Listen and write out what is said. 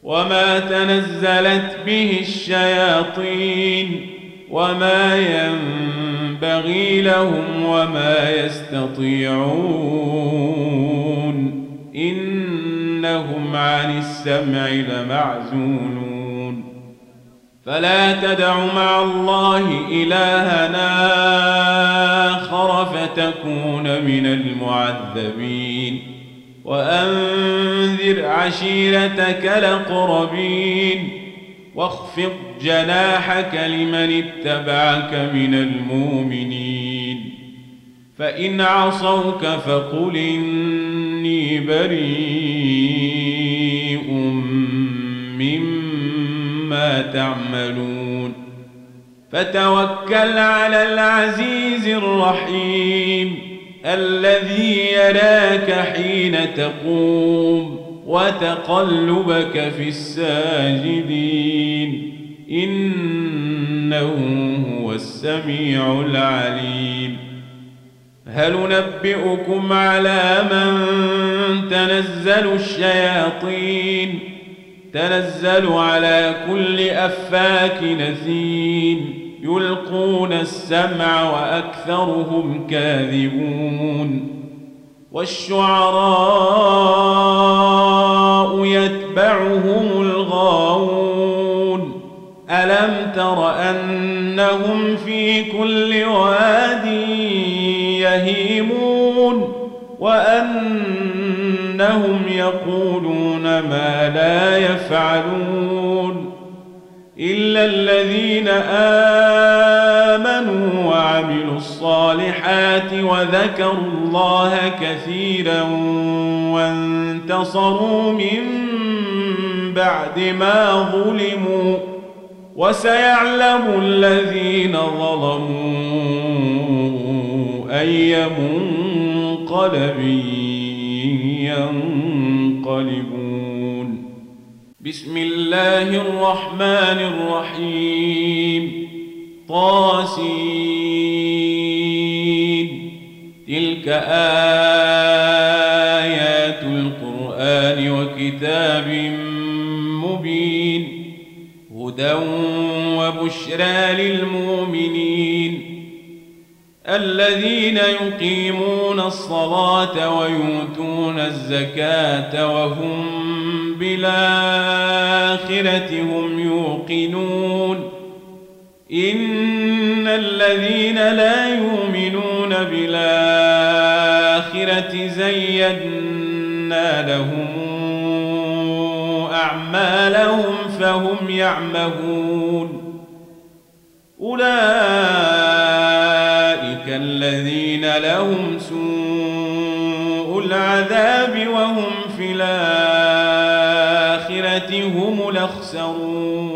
وما تنزلت به الشياطين وما ينبغي لهم وما يستطيعون إنهم عن السمع لمعزولون فلا تدع مع الله إلهنا آخر فتكون من المعذبين وأنذر عشيرتك الأقربين واخفض جناحك لمن اتبعك من المؤمنين فإن عصوك فقل إني بريء مما تعملون فتوكل على العزيز الرحيم الذي يراك حين تقوم وتقلبك في الساجدين إنه هو السميع العليم هل ننبئكم على من تنزل الشياطين تنزل على كل أفاك نثيم يلقون السمع وأكثرهم كاذبون والشعراء يتبعهم الغاوون ألم تر أنهم في كل واد يهيمون وأنهم يقولون ما لا يفعلون إلا الذين آمنوا وعملوا الصالحات وذكروا الله كثيرا وانتصروا من بعد ما ظلموا وسيعلم الذين ظلموا أي منقلب ينقلبون بسم الله الرحمن الرحيم طاسين تلك آيات القرآن وكتاب مبين هدى وبشرى للمؤمنين الذين يقيمون الصلاة ويؤتون الزكاة وهم بالآخرة هم يوقنون إن الذين لا يؤمنون بالآخرة زينا لهم أعمالهم فهم يعمهون أولئك الذين لهم سوء العذاب وهم في الآخرة هم الأخسرون